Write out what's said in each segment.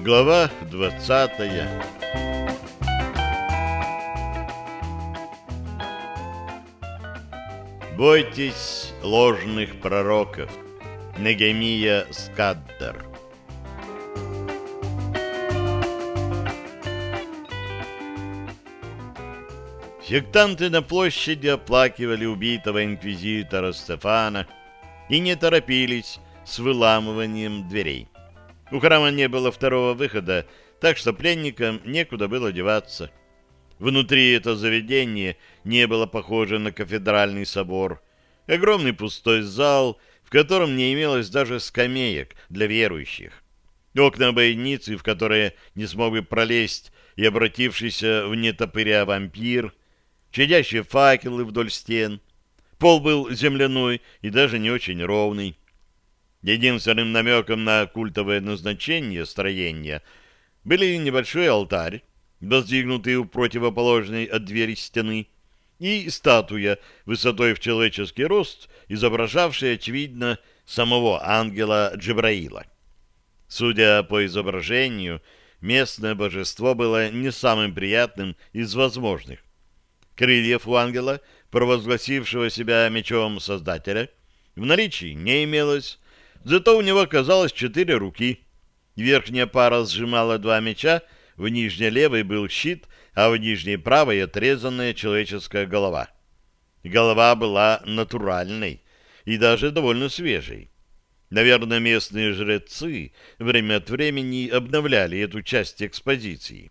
Глава 20. Бойтесь ложных пророков. Нехемия Скаддер. Сектанты на площади оплакивали убитого инквизитора Стефана и не торопились с выламыванием дверей. У храма не было второго выхода, так что пленникам некуда было деваться. Внутри это заведение не было похоже на кафедральный собор. Огромный пустой зал, в котором не имелось даже скамеек для верующих. Окна бойницы, в которые не смог бы пролезть и обратившийся в нетопыря вампир, чадящие факелы вдоль стен. Пол был земляной и даже не очень ровный. Единственным намеком на культовое назначение строения были небольшой алтарь, воздвигнутый у противоположной от двери стены, и статуя высотой в человеческий рост, изображавшая, очевидно, самого ангела Джабраила. Судя по изображению, местное божество было не самым приятным из возможных. Крыльев у ангела, провозгласившего себя мечом Создателя, в наличии не имелось, зато у него оказалось 4 руки. Верхняя пара сжимала 2 меча, в нижней левой был щит, а в нижней правой отрезанная человеческая голова. Голова была натуральной и даже довольно свежей. Наверное, местные жрецы время от времени обновляли эту часть экспозиции.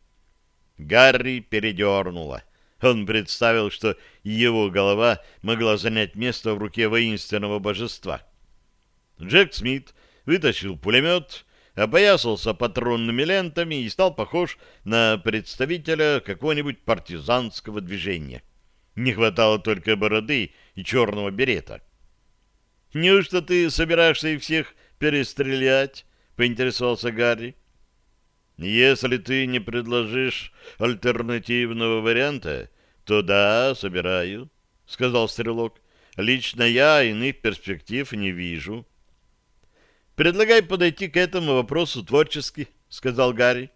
Гарри передернуло. Он представил, что его голова могла занять место в руке воинственного божества. Джек Смит вытащил пулемет, опоясался патронными лентами и стал похож на представителя какого-нибудь партизанского движения. Не хватало только бороды и черного берета. «Неужто ты собираешься их всех перестрелять?» — поинтересовался Гарри. «Если ты не предложишь альтернативного варианта, то да, собираю», — сказал стрелок. «Лично я иных перспектив не вижу». «Предлагай подойти к этому вопросу творчески», — сказал Гарри.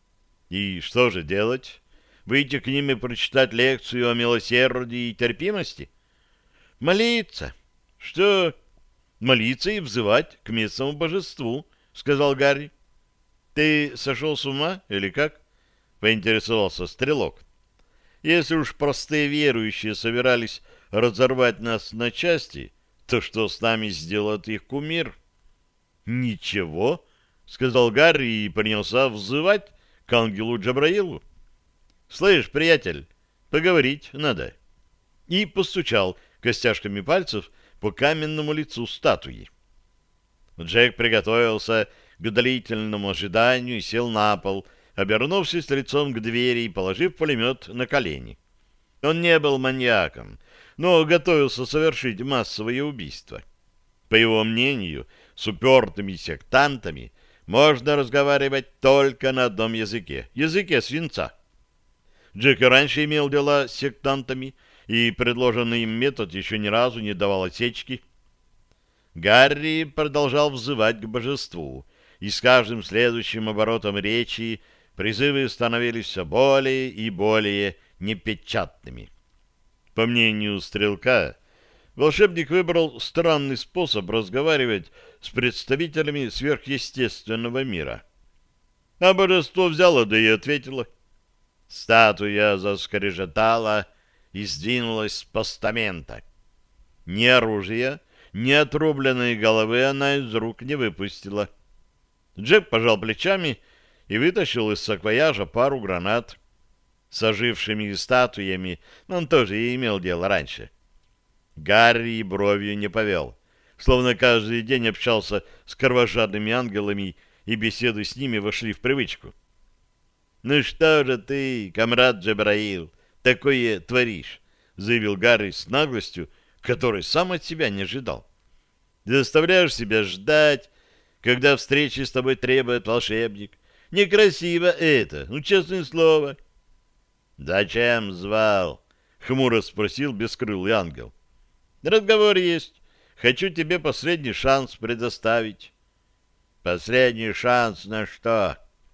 «И что же делать? Выйти к ним и прочитать лекцию о милосердии и терпимости?» «Молиться». «Что?» «Молиться и взывать к местному божеству», — сказал Гарри. «Ты сошел с ума или как?» — поинтересовался стрелок. «Если уж простые верующие собирались разорвать нас на части, то что с нами сделает их кумир?» «Ничего», — сказал Гарри и принялся взывать к ангелу Джабраилу. «Слышь, приятель, поговорить надо». И постучал костяшками пальцев по каменному лицу статуи. Джек приготовился к длительному ожиданию и сел на пол, обернувшись лицом к двери и положив пулемет на колени. Он не был маньяком, но готовился совершить массовое убийство. По его мнению, с упертыми сектантами можно разговаривать только на одном языке — языке свинца. Джек и раньше имел дела с сектантами, и предложенный им метод еще ни разу не давал осечки. Гарри продолжал взывать к божеству, и с каждым следующим оборотом речи призывы становились все более и более непечатными. По мнению стрелка, волшебник выбрал странный способ разговаривать с представителями сверхъестественного мира. А божество взяло, да и ответило. Статуя заскрежетала и сдвинулась с постамента. Ни оружия, ни отрубленной головы она из рук не выпустила. Джек пожал плечами и вытащил из саквояжа пару гранат. С ожившими статуями он тоже и имел дело раньше. Гарри бровью не повел, словно каждый день общался с кровожадными ангелами, и беседы с ними вошли в привычку. «Ну что же ты, комрад Джабраил, такое творишь?» — заявил Гарри с наглостью, которой сам от себя не ожидал. «Заставляешь себя ждать, когда встречи с тобой требует волшебник. Некрасиво это, ну, честное слово». «Зачем звал?» — хмуро спросил бескрылый ангел. «Разговор есть. Хочу тебе последний шанс предоставить». «Последний шанс на что?»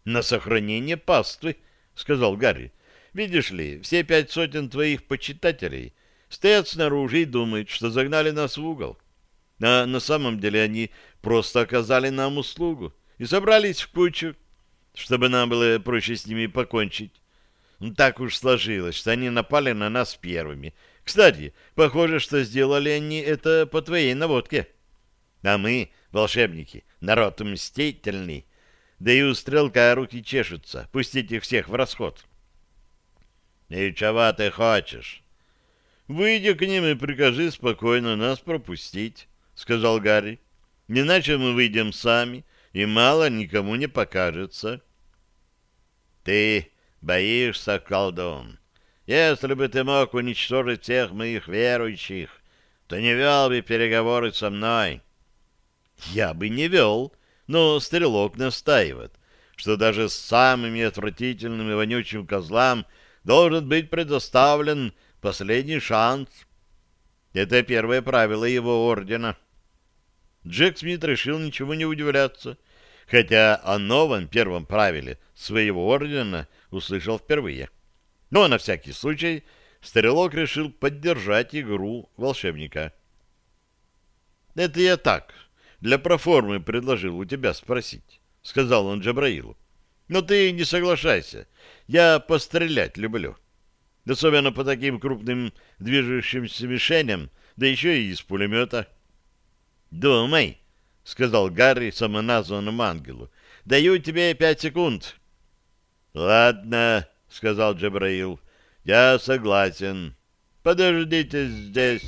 На сохранение паствы, — сказал Гарри. Видишь ли, все 5 сотен твоих почитателей стоят снаружи и думают, что загнали нас в угол. А на самом деле они просто оказали нам услугу и собрались в кучу, чтобы нам было проще с ними покончить. Ну, так уж сложилось, что они напали на нас первыми. Кстати, похоже, что сделали они это по твоей наводке. А мы, волшебники, народ мстительный, да и у стрелка руки чешутся, пустить их всех в расход. — И чего ты хочешь? — Выйди к ним и прикажи спокойно нас пропустить, — сказал Гарри. — Иначе мы выйдем сами, и мало никому не покажется. — Ты боишься, колдун? Если бы ты мог уничтожить всех моих верующих, то не вел бы переговоры со мной. — Я бы не вел, но стрелок настаивает, что даже с самыми отвратительными и вонючим козлам должен быть предоставлен последний шанс. Это первое правило его ордена. Джек Смит решил ничего не удивляться, хотя о новом первом правиле своего ордена услышал впервые. Но на всякий случай стрелок решил поддержать игру волшебника. — Это я так, для проформы предложил у тебя спросить, — сказал он Джабраилу. — Но ты не соглашайся, я пострелять люблю. Особенно по таким крупным движущимся мишеням, да еще и из пулемета. — Думай, — сказал Гарри самоназванному ангелу. — Даю тебе 5 секунд. — Ладно, — сказал Джабраил, — я согласен. Подождите здесь.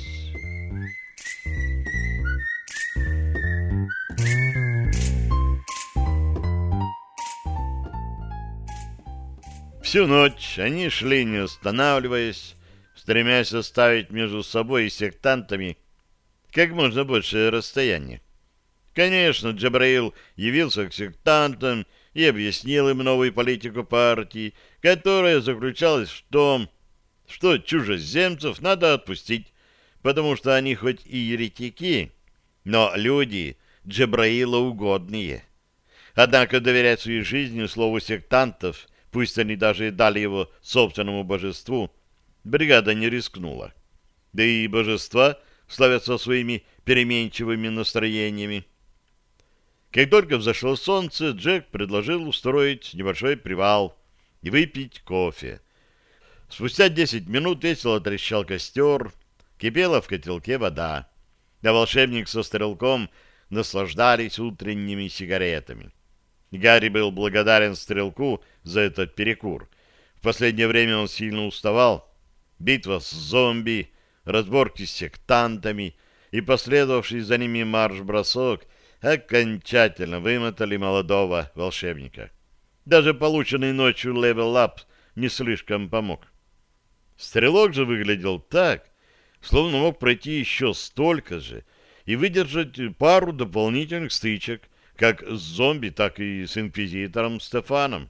Всю ночь они шли, не останавливаясь, стремясь оставить между собой и сектантами как можно большее расстояние. Конечно, Джабраил явился к сектантам и объяснил им новую политику партии, которая заключалась в том, что чужеземцев надо отпустить, потому что они хоть и еретики, но люди Джабраила угодные. Однако доверять своей жизни слову сектантов, пусть они даже и дали его собственному божеству, бригада не рискнула. Да и божества славятся своими переменчивыми настроениями. Как только взошло солнце, Джек предложил устроить небольшой привал и выпить кофе. Спустя 10 минут весело трещал костер, кипела в котелке вода, а волшебник со стрелком наслаждались утренними сигаретами. Гарри был благодарен стрелку за этот перекур. В последнее время он сильно уставал. Битва с зомби, разборки с сектантами и последовавший за ними марш-бросок окончательно вымотали молодого волшебника. Даже полученный ночью левел-ап не слишком помог. Стрелок же выглядел так, словно мог пройти еще столько же и выдержать пару дополнительных стычек, как с зомби, так и с инквизитором Стефаном.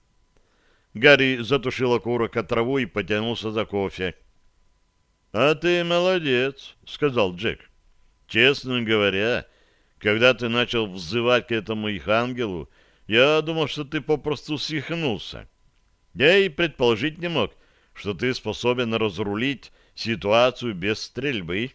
Гарри затушил окурок от травы и потянулся за кофе. — А ты молодец, — сказал Джек. — Честно говоря, когда ты начал взывать к этому их ангелу, я думал, что ты попросту свихнулся. Я и предположить не мог, что ты способен разрулить ситуацию без стрельбы.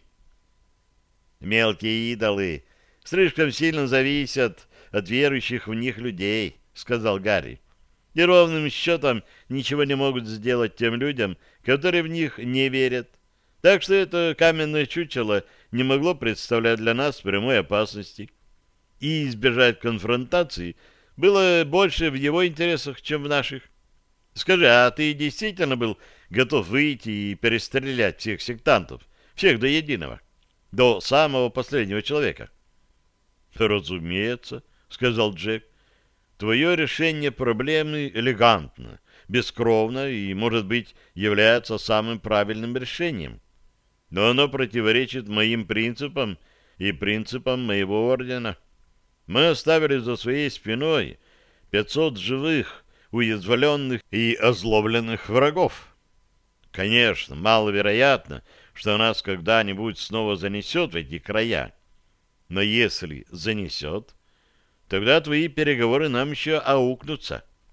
Мелкие идолы слишком сильно зависят от верующих в них людей, — сказал Гарри. И ровным счетом ничего не могут сделать тем людям, которые в них не верят. Так что это каменное чучело не могло представлять для нас прямой опасности. И избежать конфронтации было больше в его интересах, чем в наших. Скажи, а ты действительно был готов выйти и перестрелять всех сектантов, всех до единого, до самого последнего человека? — Разумеется, — сказал Джек. — Твое решение проблемы элегантно, бескровно и, может быть, является самым правильным решением. Но оно противоречит моим принципам и принципам моего ордена. Мы оставили за своей спиной 500 живых, уязвленных и озлобленных врагов. Конечно, маловероятно, что нас когда-нибудь снова занесет в эти края. Но если занесет, тогда твои переговоры нам еще аукнутся.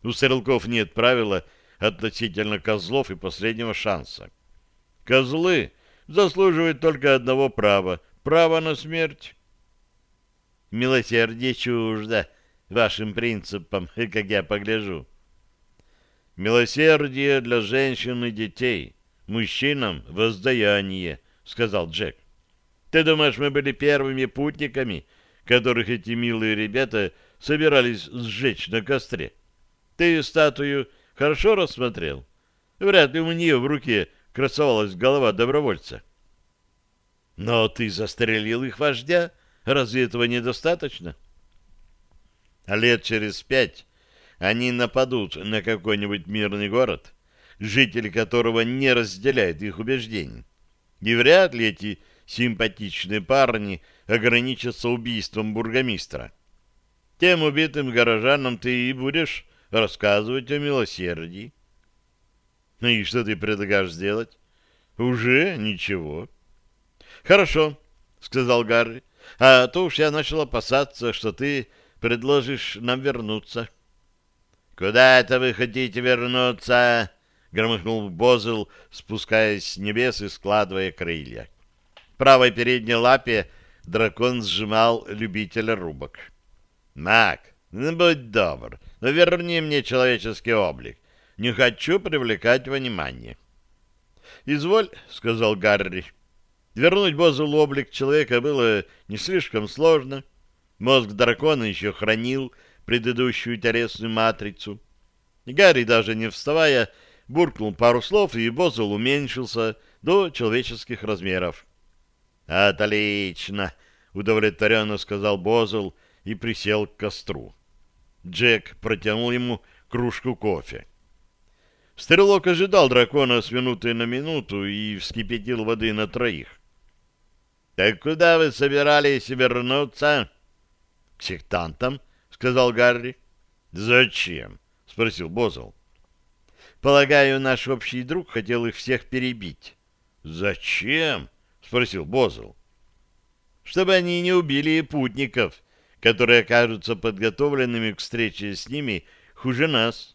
У стрелков нет правила относительно козлов и последнего шанса. Козлы заслуживают только одного права — право на смерть. Милосердие чуждо вашим принципам, как я погляжу. Милосердие для женщин и детей, мужчинам — воздаяние, — сказал Джек. Ты думаешь, мы были первыми путниками, которых эти милые ребята собирались сжечь на костре? Ты статую хорошо рассмотрел? Вряд ли у нее в руке красовалась голова добровольца. Но ты застрелил их вождя. Разве этого недостаточно? Лет через 5 они нападут на какой-нибудь мирный город, жители которого не разделяют их убеждений. И вряд ли эти симпатичные парни ограничатся убийством бургомистра. Тем убитым горожанам ты и будешь рассказывать о милосердии. Ну и что ты предлагаешь сделать? Уже ничего. Хорошо, сказал Гарри. А то уж я начал опасаться, что ты предложишь нам вернуться. Куда это вы хотите вернуться? Громыхнул Бозл, спускаясь с небес и складывая крылья. В правой передней лапе дракон сжимал любителя рубок. Маг, ну будь добр, но верни мне человеческий облик. Не хочу привлекать внимание. «Изволь», — сказал Гарри. Вернуть Бозулу облик человека было не слишком сложно. Мозг дракона еще хранил предыдущую телесную матрицу. Гарри, даже не вставая, буркнул пару слов, и Бозул уменьшился до человеческих размеров. «Отлично!» — удовлетворенно сказал Бозул и присел к костру. Джек протянул ему кружку кофе. Стрелок ожидал дракона с минуты на минуту и вскипятил воды на 3. «Так куда вы собирались вернуться?» «К сектантам», — сказал Гарри. «Зачем?» — спросил Бозл. «Полагаю, наш общий друг хотел их всех перебить». «Зачем?» — спросил Бозл. «Чтобы они не убили путников, которые окажутся подготовленными к встрече с ними хуже нас».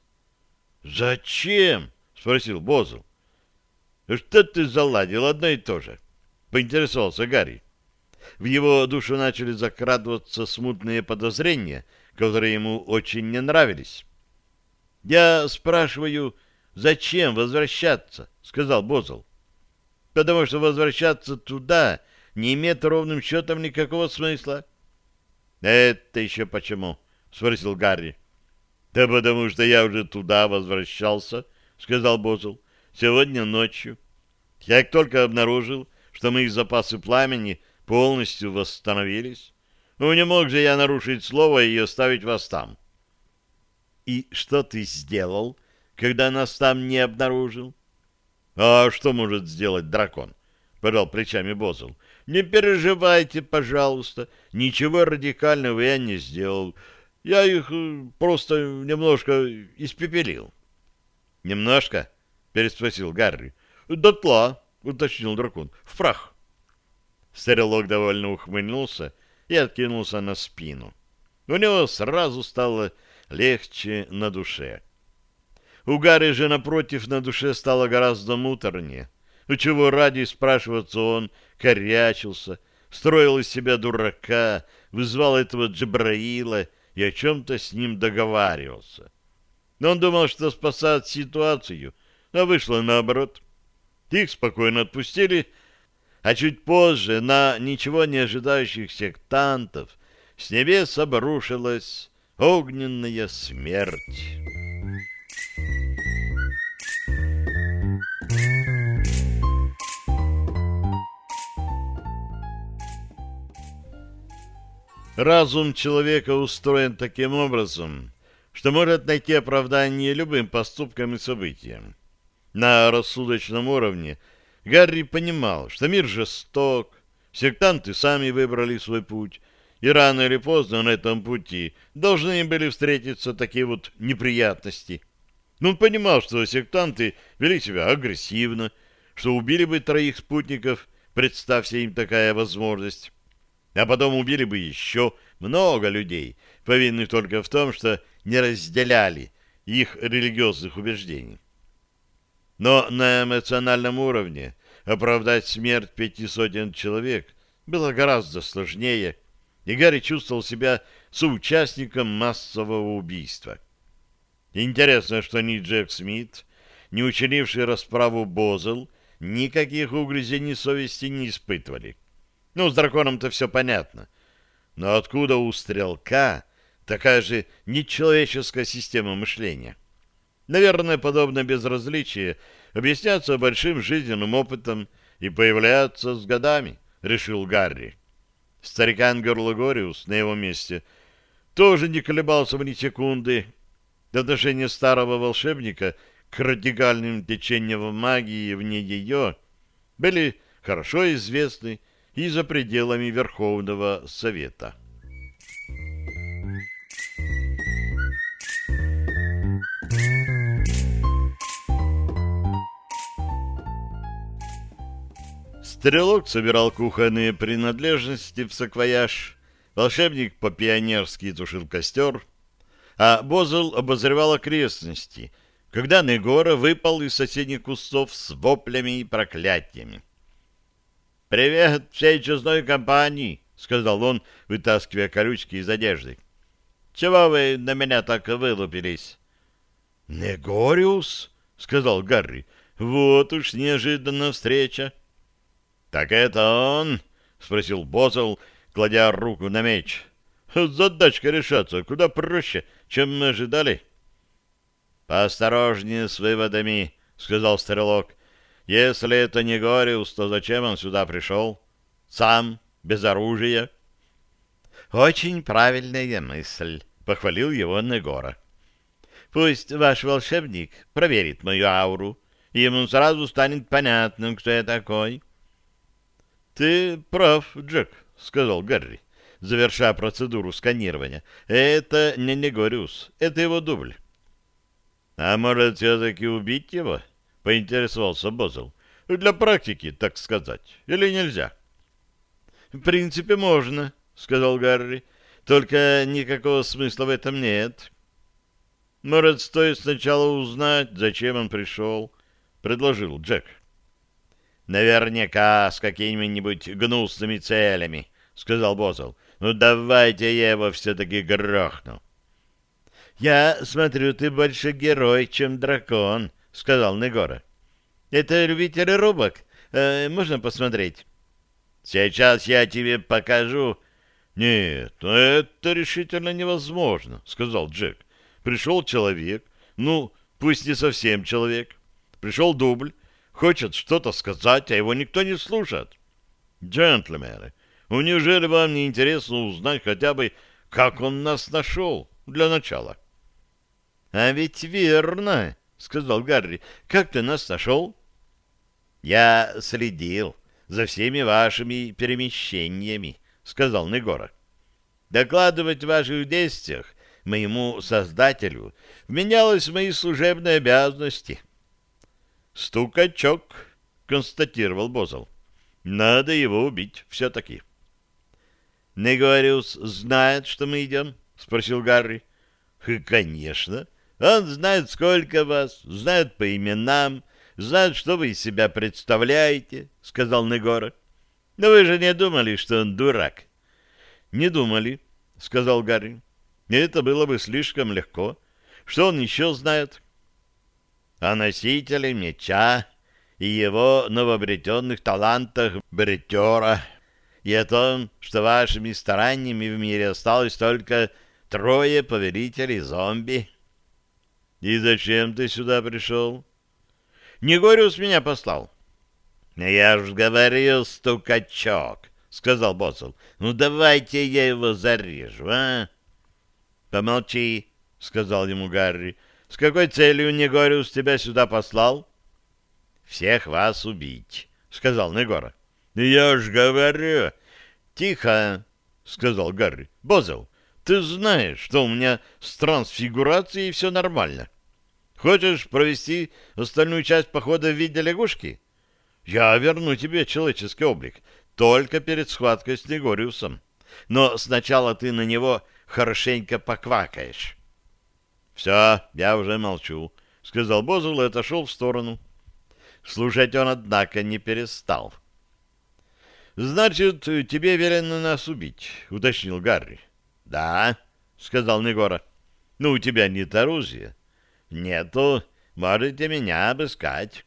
«Зачем?» — спросил Бозл. «Что ты заладил? Одно и то же», — поинтересовался Гарри. В его душу начали закрадываться смутные подозрения, которые ему очень не нравились. «Я спрашиваю, зачем возвращаться?» — сказал Бозл. «Потому что возвращаться туда не имеет ровным счетом никакого смысла». «Это еще почему?» — спросил Гарри. «Да потому что я уже туда возвращался», — сказал Бозл, — «сегодня ночью. Как только обнаружил, что мои запасы пламени полностью восстановились, ну не мог же я нарушить слово и оставить вас там». «И что ты сделал, когда нас там не обнаружил?» «А что может сделать дракон?» — пожал плечами Бозл. «Не переживайте, пожалуйста, ничего радикального я не сделал». Я их просто немножко испепелил. — Немножко? — переспросил Гарри. — Дотла, — уточнил дракон. — В прах. Стрелок довольно ухмыльнулся и откинулся на спину. У него сразу стало легче на душе. У Гарри же, напротив, на душе стало гораздо муторнее. У чего ради, спрашиваться, он корячился, строил из себя дурака, вызвал этого Джабраила и о чем-то с ним договаривался. Но он думал, что спасает ситуацию, а вышло наоборот. Их спокойно отпустили, а чуть позже на ничего не ожидающих сектантов с небес обрушилась огненная смерть. Разум человека устроен таким образом, что может найти оправдание любым поступкам и событиям. На рассудочном уровне Гарри понимал, что мир жесток, сектанты сами выбрали свой путь, и рано или поздно на этом пути должны были встретиться такие вот неприятности. Но он понимал, что сектанты вели себя агрессивно, что убили бы 3 спутников, представься им такая возможность. А потом убили бы еще много людей, повинных только в том, что не разделяли их религиозных убеждений. Но на эмоциональном уровне оправдать смерть 500 человек было гораздо сложнее, и Гарри чувствовал себя соучастником массового убийства. Интересно, что ни Джек Смит, ни учинивший расправу Бозел никаких угрызений совести не испытывали. Ну, с драконом-то все понятно. Но откуда у стрелка такая же нечеловеческая система мышления? Наверное, подобное безразличие объясняется большим жизненным опытом и появляется с годами, решил Гарри. Старикан Герлагориус на его месте тоже не колебался ни секунды. Отношение старого волшебника к радикальным течениям магии вне ее были хорошо известны и за пределами Верховного Совета. Стрелок собирал кухонные принадлежности в саквояж, волшебник по-пионерски тушил костер, а Бозел обозревал окрестности, когда Негора выпал из соседних кустов с воплями и проклятиями. «Привет всей честной компании!» — сказал он, вытаскивая колючки из одежды. «Чего вы на меня так вылупились?» «Негориус?» — сказал Гарри. «Вот уж неожиданная встреча!» «Так это он?» — спросил Бозел, кладя руку на меч. «Задачка решаться куда проще, чем мы ожидали». «Поосторожнее с выводами», — сказал стрелок. «Если это не Гориус, то зачем он сюда пришел? Сам, без оружия?» «Очень правильная мысль», — похвалил его Негора. «Пусть ваш волшебник проверит мою ауру, и ему сразу станет понятным, кто я такой». «Ты прав, Джек», — сказал Гарри, завершая процедуру сканирования. «Это не Негориус, это его дубль». «А может, все-таки убить его?» — поинтересовался Бозел. «Для практики, так сказать. Или нельзя?» «В принципе, можно», — сказал Гарри. «Только никакого смысла в этом нет». «Может, стоит сначала узнать, зачем он пришел?» — предложил Джек. «Наверняка с какими-нибудь гнусными целями», — сказал Бозел. «Ну, давайте я его все-таки грохну». «Я смотрю, ты больше герой, чем дракон», — сказал Негора. «Это любители рубок. Можно посмотреть?» «Сейчас я тебе покажу». «Нет, это решительно невозможно», — сказал Джек. «Пришел человек, ну, пусть не совсем человек. Пришел дубль, хочет что-то сказать, а его никто не слушает. Джентльмены, ну неужели вам не интересно узнать хотя бы, как он нас нашел для начала?» «А ведь верно», — сказал Гарри. «Как ты нас нашел?» «Я следил за всеми вашими перемещениями», — сказал Негора. «Докладывать о ваших действиях моему создателю вменялось в мои служебные обязанности». «Стукачок», — констатировал Бозел. «Надо его убить все-таки». «Негориус знает, что мы идем?» — спросил Гарри. «Конечно. Он знает, сколько вас, знает по именам, знает, что вы из себя представляете», — сказал Негора. «Но вы же не думали, что он дурак?» «Не думали», — сказал Гарри. «Это было бы слишком легко. Что он еще знает?» «О носителе меча и его новообретенных талантах бретера, и о том, что вашими стараниями в мире осталось только 3 повелителей зомби». «И зачем ты сюда пришел?» «Негориус меня послал». «Я ж говорил, стукачок», — сказал Бозел. «Ну давайте я его зарежу, а?» «Помолчи», — сказал ему Гарри. «С какой целью Негориус тебя сюда послал?» «Всех вас убить», — сказал Негора. «Я ж говорю». «Тихо», — сказал Гарри. «Бозел, ты знаешь, что у меня с трансфигурацией все нормально. Хочешь провести остальную часть похода в виде лягушки? Я верну тебе человеческий облик только перед схваткой с Негориусом. Но сначала ты на него хорошенько поквакаешь». Все, я уже молчу, — сказал Бозул и отошел в сторону. Слушать он, однако, не перестал. — Значит, тебе велено нас убить, — уточнил Гарри. — Да, — сказал Негора. — Ну, у тебя нет оружия. — Нету, можете меня обыскать.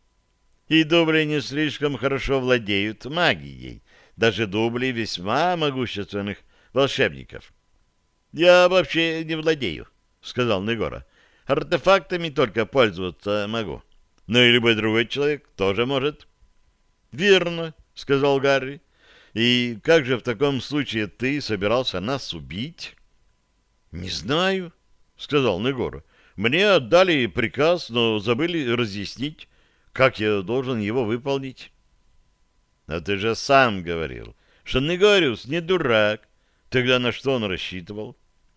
И дубли не слишком хорошо владеют магией, даже дубли весьма могущественных волшебников. — Я вообще не владею, — сказал Негора. — Артефактами только пользоваться могу. Но и любой другой человек тоже может. — Верно, — сказал Гарри. — И как же в таком случае ты собирался нас убить? — Не знаю, — сказал Негора. — Мне отдали приказ, но забыли разъяснить, как я должен его выполнить. — А ты же сам говорил, что Негориус не дурак. Тогда на что он рассчитывал?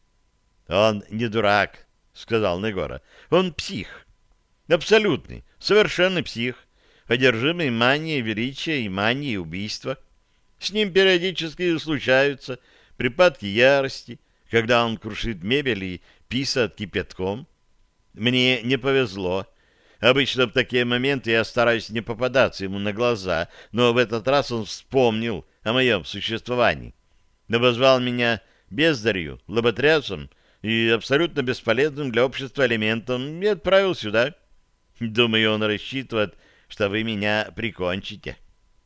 — Он не дурак, — сказал Негора. — Он псих. Абсолютный, совершенный псих, одержимый манией величия и манией убийства. С ним периодически случаются припадки ярости, когда он крушит мебель и писает кипятком. Мне не повезло. Обычно в такие моменты я стараюсь не попадаться ему на глаза, но в этот раз он вспомнил о моем существовании. Обозвал меня бездарью, лоботрясом и абсолютно бесполезным для общества элементом и отправил сюда. Думаю, он рассчитывает, что вы меня прикончите.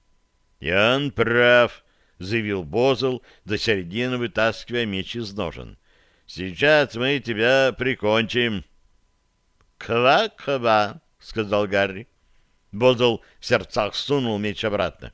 — И он прав, — заявил Бозл, до середины вытаскивая меч из ножен. — Сейчас мы тебя прикончим. — Ква-ква, — сказал Гарри. Бозл в сердцах сунул меч обратно.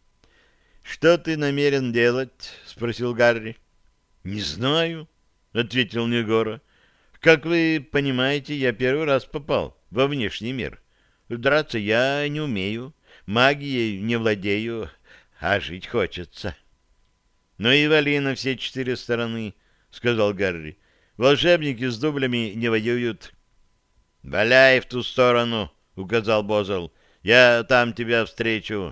— Что ты намерен делать? — спросил Гарри. — Не знаю, — ответил Негора. — Как вы понимаете, я первый раз попал во внешний мир. Драться я не умею, магией не владею, а жить хочется. — Ну и вали на все 4 стороны, — сказал Гарри. — Волшебники с дублями не воюют. — Валяй в ту сторону, — указал Бозл. — Я там тебя встречу.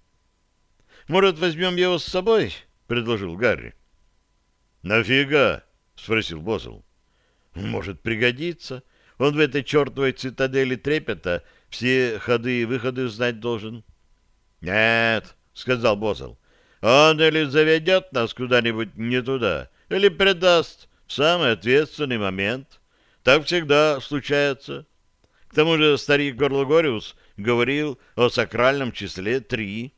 — Может, возьмем его с собой? — предложил Гарри. — Нафига? — спросил Бозл. — Может пригодится. Он в этой чертовой цитадели трепета все ходы и выходы знать должен. — Нет, — сказал Бозл, — он или заведет нас куда-нибудь не туда, или предаст в самый ответственный момент. Так всегда случается. К тому же старик Горлогориус говорил о сакральном числе 3.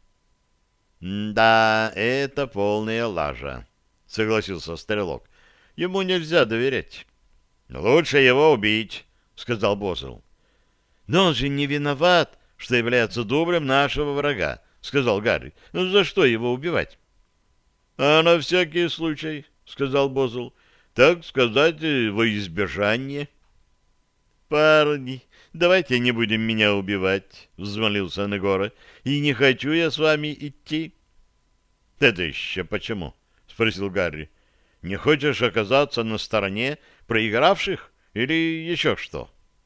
— Да, это полная лажа, — согласился Стрелок. — Ему нельзя доверять. — Лучше его убить, — сказал Бозл. — Но он же не виноват, что является дублем нашего врага, — сказал Гарри. — Ну за что его убивать? — А на всякий случай, — сказал Бозл, — так сказать, во избежание. — Парни, давайте не будем меня убивать, — взмолился Негора. — И не хочу я с вами идти. — Это еще почему? — спросил Гарри. — Не хочешь оказаться на стороне проигравших или еще что?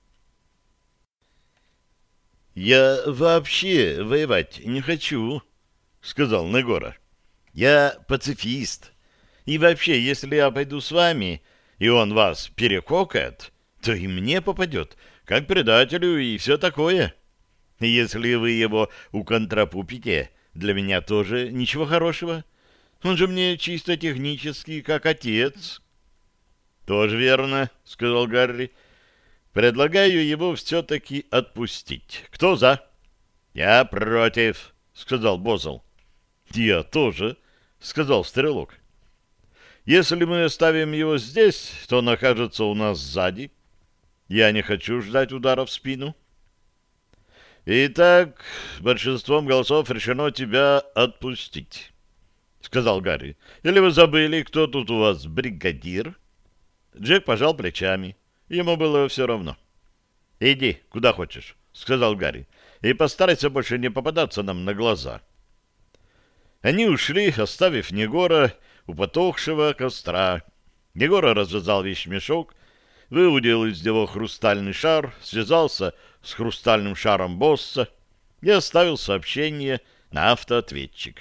— Я вообще воевать не хочу, — сказал Негора. — Я пацифист. И вообще, если я пойду с вами, и он вас перекокает, то и мне попадет, как предателю и все такое. Если вы его уконтрапупите, для меня тоже ничего хорошего. Он же мне чисто технически как отец. — Тоже верно, — сказал Гарри. — Предлагаю его все-таки отпустить. Кто за? — Я против, — сказал Бозл. — Я тоже, — сказал Стрелок. — Если мы оставим его здесь, то он окажется у нас сзади. Я не хочу ждать удара в спину. — Итак, большинством голосов решено тебя отпустить, — сказал Гарри. — Или вы забыли, кто тут у вас бригадир? Джек пожал плечами. Ему было все равно. — Иди, куда хочешь, — сказал Гарри, — и постарайся больше не попадаться нам на глаза. Они ушли, оставив Негора у потухшего костра. Негора развязал вещмешок, выудил из него хрустальный шар, связался с хрустальным шаром босса и оставил сообщение на автоответчик.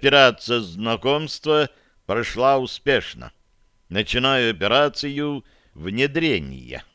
Операция знакомства прошла успешно. Начинаю операцию внедрения.